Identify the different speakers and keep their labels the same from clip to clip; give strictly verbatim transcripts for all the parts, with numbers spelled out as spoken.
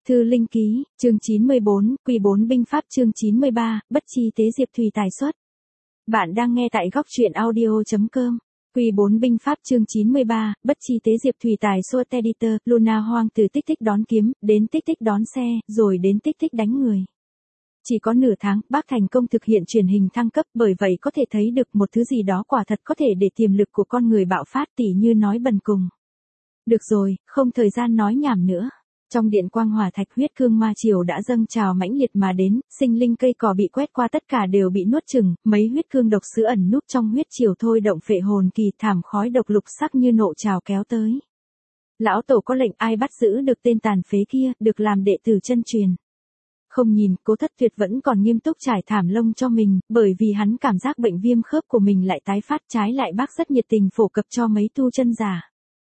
Speaker 1: Thư Linh Ký, chương chín mươi bốn, Quy bốn binh pháp chương chín mươi ba, bất chi tế diệp thủy tài xuất. Bạn đang nghe tại góc truyện audio chấm com. Quy bốn binh pháp chương chín mươi ba, bất chi tế diệp thủy tài xuất editor, Luna Hoang từ tích tích đón kiếm, đến tích tích đón xe, rồi đến tích tích đánh người. Chỉ có nửa tháng, bác thành công thực hiện truyền hình thăng cấp, bởi vậy có thể thấy được một thứ gì đó quả thật có thể để tiềm lực của con người bạo phát, tỉ như nói bần cùng. Được rồi, không thời gian nói nhảm nữa. Trong điện quang hỏa thạch, huyết cương ma triều đã dâng trào mãnh liệt mà đến, sinh linh cây cỏ bị quét qua tất cả đều bị nuốt chửng, mấy huyết cương độc sứ ẩn núp trong huyết triều thôi động phệ hồn kỳ, thảm khói độc lục sắc như nộ trào kéo tới. Lão tổ có lệnh ai bắt giữ được tên tàn phế kia, được làm đệ tử chân truyền. Không nhìn, Cố Thất Tuyệt vẫn còn nghiêm túc trải thảm lông cho mình, bởi vì hắn cảm giác bệnh viêm khớp của mình lại tái phát, trái lại bác rất nhiệt tình phổ cập cho mấy tu chân giả.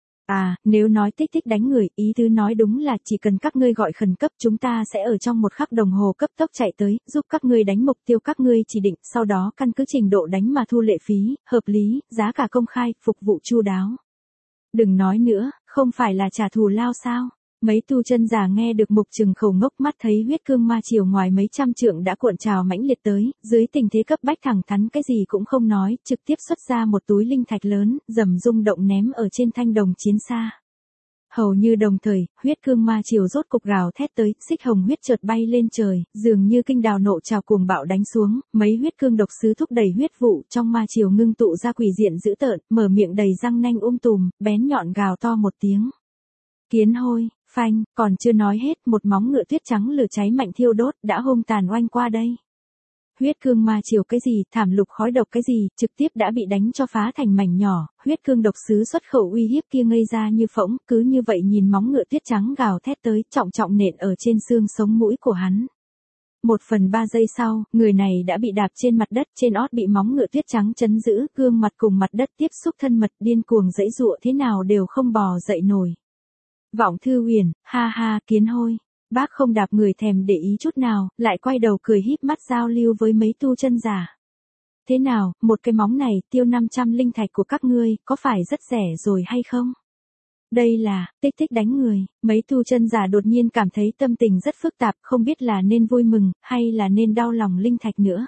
Speaker 1: À, nếu nói tích tích đánh người, ý tứ nói đúng là chỉ cần các ngươi gọi khẩn cấp, chúng ta sẽ ở trong một khắc đồng hồ cấp tốc chạy tới, giúp các ngươi đánh mục tiêu các ngươi chỉ định, sau đó căn cứ trình độ đánh mà thu lệ phí, hợp lý, giá cả công khai, phục vụ chu đáo. Đừng nói nữa, không phải là trả thù lao sao? Mấy tu chân giả nghe được mục trừng khẩu ngốc, mắt thấy huyết cương ma triều ngoài mấy trăm trượng đã cuộn trào mãnh liệt tới, dưới tình thế cấp bách thẳng thắn cái gì cũng không nói, trực tiếp xuất ra một túi linh thạch lớn, rầm rung động ném ở trên thanh đồng chiến xa. Hầu như đồng thời, huyết cương ma triều rốt cục gào thét tới, xích hồng huyết chợt bay lên trời, dường như kinh đào nộ trào cuồng bạo đánh xuống, mấy huyết cương độc sứ thúc đẩy huyết vụ trong ma triều ngưng tụ ra quỷ diện dữ tợn, mở miệng đầy răng nanh um tùm, bén nhọn gào to một tiếng. Kiến hôi, phanh, còn chưa nói hết, một móng ngựa tuyết trắng lửa cháy mạnh thiêu đốt đã hung tàn oanh qua đây. Huyết cương ma triều cái gì, thảm lục khói độc cái gì, trực tiếp đã bị đánh cho phá thành mảnh nhỏ, huyết cương độc sứ xuất khẩu uy hiếp kia ngây ra như phỗng, cứ như vậy nhìn móng ngựa tuyết trắng gào thét tới, trọng trọng nện ở trên xương sống mũi của hắn. Một phần ba giây sau, người này đã bị đạp trên mặt đất, trên ót bị móng ngựa tuyết trắng chấn giữ, gương mặt cùng mặt đất tiếp xúc thân mật, điên cuồng giãy giụa thế nào đều không bò dậy nổi. Vọng Thư Huyền, ha ha, kiến hôi. Bác không đạp người thèm để ý chút nào, lại quay đầu cười híp mắt giao lưu với mấy tu chân giả. Thế nào, một cái móng này tiêu năm trăm linh thạch của các ngươi, có phải rất rẻ rồi hay không? Đây là, tích tích đánh người, mấy tu chân giả đột nhiên cảm thấy tâm tình rất phức tạp, không biết là nên vui mừng, hay là nên đau lòng linh thạch nữa.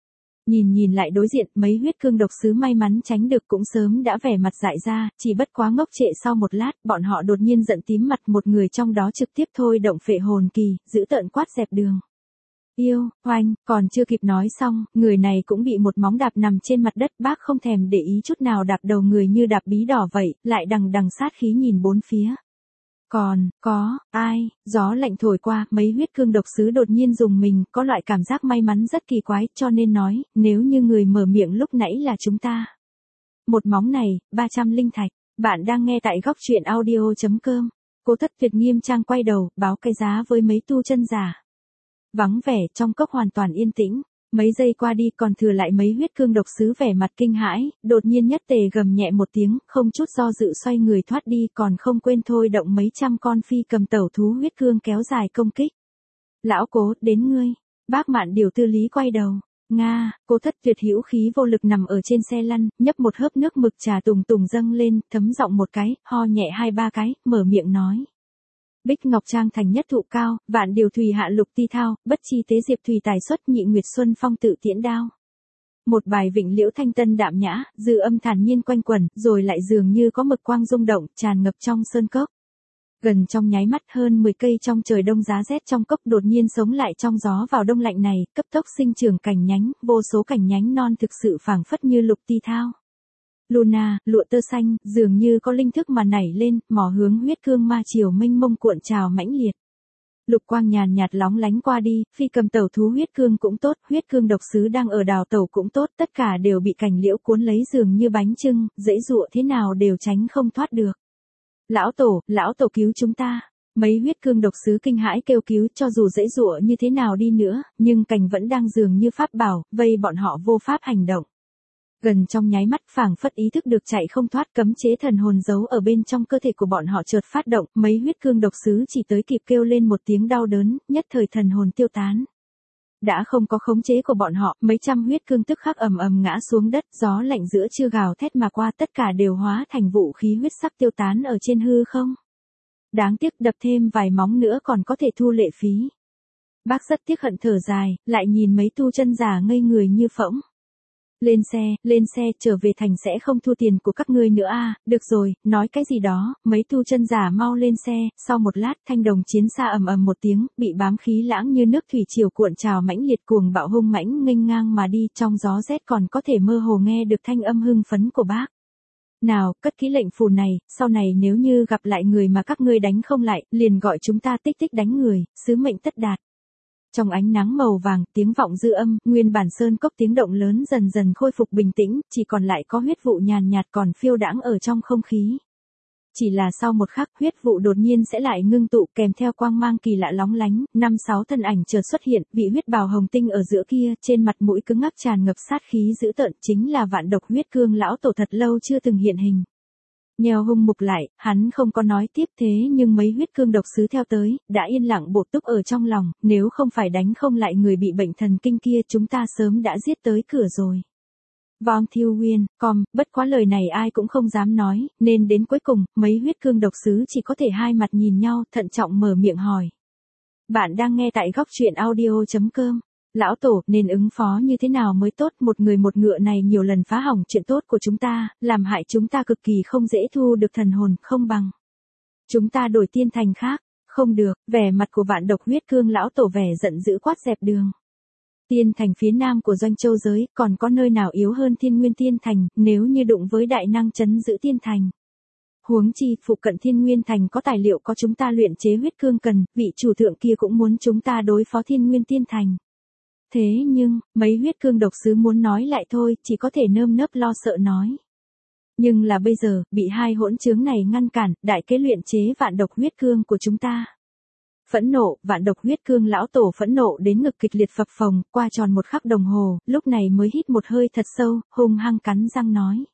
Speaker 1: Nhìn nhìn lại đối diện, mấy huyết cương độc sứ may mắn tránh được cũng sớm đã vẻ mặt dại ra, chỉ bất quá ngốc trệ sau một lát, bọn họ đột nhiên giận tím mặt, một người trong đó trực tiếp thôi động phệ hồn kỳ, giữ tợn quát dẹp đường. Yêu, oanh, còn chưa kịp nói xong, người này cũng bị một móng đạp nằm trên mặt đất, bác không thèm để ý chút nào đạp đầu người như đạp bí đỏ vậy, lại đằng đằng sát khí nhìn bốn phía. Còn, có, ai, gió lạnh thổi qua, mấy huyết cương độc sứ đột nhiên dùng mình, có loại cảm giác may mắn rất kỳ quái, cho nên nói, nếu như người mở miệng lúc nãy là chúng ta. Một móng này, ba trăm linh thạch, bạn đang nghe tại góc truyện audio chấm com. Cố Thất Tuyệt nghiêm trang quay đầu, báo cái giá với mấy tu chân giả. Vắng vẻ, trong cốc hoàn toàn yên tĩnh. Mấy giây qua đi còn thừa lại mấy huyết cương độc sứ vẻ mặt kinh hãi, đột nhiên nhất tề gầm nhẹ một tiếng, không chút do dự xoay người thoát đi, còn không quên thôi động mấy trăm con phi cầm tẩu thú huyết cương kéo dài công kích. Lão Cố, đến ngươi. Bác Mạn điều tư lý quay đầu. Nga, Cố Thất Tuyệt hữu khí vô lực nằm ở trên xe lăn, nhấp một hớp nước mực trà tùng tùng dâng lên, thấm giọng một cái, ho nhẹ hai ba cái, mở miệng nói. Bích Ngọc Trang thành nhất thụ cao, vạn điều thùy hạ lục ti thao, bất chi tế diệp thùy tài xuất nhị nguyệt xuân phong tự tiễn đao. Một bài vịnh liễu thanh tân đạm nhã, dư âm thản nhiên quanh quẩn, rồi lại dường như có mực quang rung động, tràn ngập trong sơn cốc. Gần trong nháy mắt hơn mười cây trong trời đông giá rét trong cốc đột nhiên sống lại trong gió vào đông lạnh này, cấp tốc sinh trưởng cành nhánh, vô số cành nhánh non thực sự phảng phất như lục ti thao. Luna, lụa tơ xanh, dường như có linh thức mà nảy lên, mò hướng huyết cương ma triều mênh mông cuộn trào mãnh liệt. Lục quang nhàn nhạt lóng lánh qua đi, phi cầm tẩu thú huyết cương cũng tốt, huyết cương độc sứ đang ở đào tẩu cũng tốt, tất cả đều bị cành liễu cuốn lấy dường như bánh chưng, dễ dụa thế nào đều tránh không thoát được. Lão tổ, lão tổ cứu chúng ta. Mấy huyết cương độc sứ kinh hãi kêu cứu, cho dù dễ dụa như thế nào đi nữa, nhưng cành vẫn đang dường như pháp bảo, vây bọn họ vô pháp hành động. Gần trong nháy mắt phảng phất ý thức được chạy không thoát, cấm chế thần hồn giấu ở bên trong cơ thể của bọn họ chợt phát động, mấy huyết cương độc sứ chỉ tới kịp kêu lên một tiếng đau đớn, nhất thời thần hồn tiêu tán. Đã không có khống chế của bọn họ, mấy trăm huyết cương tức khắc ầm ầm ngã xuống đất, gió lạnh giữa trưa gào thét mà qua, tất cả đều hóa thành vũ khí huyết sắc tiêu tán ở trên hư không. Đáng tiếc đập thêm vài móng nữa còn có thể thu lệ phí. Bác rất tiếc hận thở dài, lại nhìn mấy tu chân giả ngây người như phỗng. Lên xe, lên xe, trở về thành sẽ không thu tiền của các ngươi nữa à, được rồi, nói cái gì đó, mấy tu chân giả mau lên xe, sau một lát thanh đồng chiến xa ầm ầm một tiếng, bị bám khí lãng như nước thủy triều cuộn trào mãnh liệt cuồng bạo hung mãnh nghênh ngang mà đi, trong gió rét còn có thể mơ hồ nghe được thanh âm hưng phấn của bác. Nào, cất kỹ lệnh phù này, sau này nếu như gặp lại người mà các ngươi đánh không lại, liền gọi chúng ta tích tích đánh người, sứ mệnh tất đạt. Trong ánh nắng màu vàng, tiếng vọng dư âm, nguyên bản sơn cốc tiếng động lớn dần dần khôi phục bình tĩnh, chỉ còn lại có huyết vụ nhàn nhạt còn phiêu đãng ở trong không khí. Chỉ là sau một khắc, huyết vụ đột nhiên sẽ lại ngưng tụ kèm theo quang mang kỳ lạ lóng lánh, năm sáu thân ảnh chợt xuất hiện, vị huyết bào hồng tinh ở giữa kia, trên mặt mũi cứng ngắc tràn ngập sát khí dữ tợn, chính là Vạn Độc Huyết Cương lão tổ thật lâu chưa từng hiện hình. Nheo hung mục lại, hắn không có nói tiếp thế nhưng mấy huyết cương độc sứ theo tới, đã yên lặng bột túc ở trong lòng, nếu không phải đánh không lại người bị bệnh thần kinh kia chúng ta sớm đã giết tới cửa rồi. Vong Thiêu Nguyên, com, bất quá lời này ai cũng không dám nói, nên đến cuối cùng, mấy huyết cương độc sứ chỉ có thể hai mặt nhìn nhau, thận trọng mở miệng hỏi. Bạn đang nghe tại góc truyện audio.com. Lão tổ, nên ứng phó như thế nào mới tốt, một người một ngựa này nhiều lần phá hỏng chuyện tốt của chúng ta, làm hại chúng ta cực kỳ không dễ thu được thần hồn, không bằng. Chúng ta đổi tiên thành khác, không được, vẻ mặt của Vạn Độc Huyết Cương lão tổ vẻ giận dữ quát dẹp đường. Tiên thành phía nam của Doanh Châu giới, còn có nơi nào yếu hơn Thiên Nguyên Tiên thành, nếu như đụng với đại năng chấn giữ tiên thành. Huống chi, phụ cận Thiên Nguyên thành có tài liệu có chúng ta luyện chế huyết cương cần, vị chủ thượng kia cũng muốn chúng ta đối phó Thiên Nguyên Tiên thành. Thế nhưng, mấy huyết cương độc sứ muốn nói lại thôi, chỉ có thể nơm nớp lo sợ nói. Nhưng là bây giờ, bị hai hỗn chứng này ngăn cản, đại kế luyện chế vạn độc huyết cương của chúng ta. Phẫn nộ, Vạn Độc Huyết Cương lão tổ phẫn nộ đến ngực kịch liệt phập phồng, qua tròn một khắc đồng hồ, lúc này mới hít một hơi thật sâu, hung hăng cắn răng nói.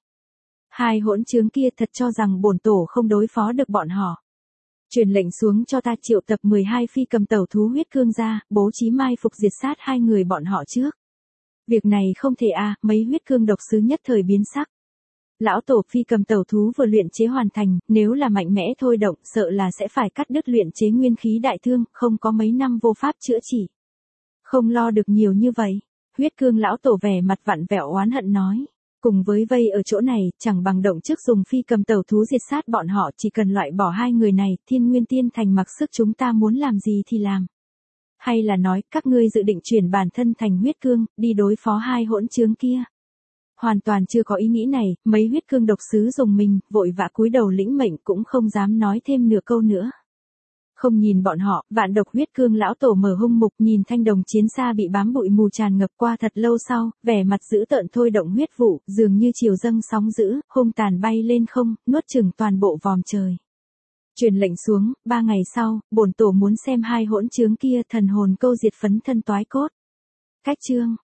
Speaker 1: Hai hỗn chứng kia thật cho rằng bổn tổ không đối phó được bọn họ. Truyền lệnh xuống cho ta triệu tập mười hai phi cầm tẩu thú huyết cương ra, bố trí mai phục diệt sát hai người bọn họ trước. Việc này không thể à, mấy huyết cương độc sứ nhất thời biến sắc. Lão tổ phi cầm tẩu thú vừa luyện chế hoàn thành, nếu là mạnh mẽ thôi động, sợ là sẽ phải cắt đứt luyện chế nguyên khí đại thương, không có mấy năm vô pháp chữa trị. Không lo được nhiều như vậy, huyết cương lão tổ vẻ mặt vặn vẹo oán hận nói. Cùng với vây ở chỗ này, chẳng bằng động trước dùng phi cầm tẩu thú diệt sát bọn họ, chỉ cần loại bỏ hai người này, Thiên Nguyên Tiên thành mặc sức chúng ta muốn làm gì thì làm. Hay là nói, các ngươi dự định chuyển bản thân thành huyết cương, đi đối phó hai hỗn chứng kia. Hoàn toàn chưa có ý nghĩ này, mấy huyết cương độc sứ dùng mình, vội vã cúi đầu lĩnh mệnh cũng không dám nói thêm nửa câu nữa. Không nhìn bọn họ, Vạn Độc Huyết Cương lão tổ mở hung mục nhìn thanh đồng chiến xa bị bám bụi mù tràn ngập qua thật lâu sau, vẻ mặt dữ tợn thôi động huyết vụ, dường như chiều dâng sóng dữ, hung tàn bay lên không, nuốt chửng toàn bộ vòm trời. Truyền lệnh xuống, ba ngày sau, bổn tổ muốn xem hai hỗn chứng kia thần hồn câu diệt phấn thân toái cốt. Cách chương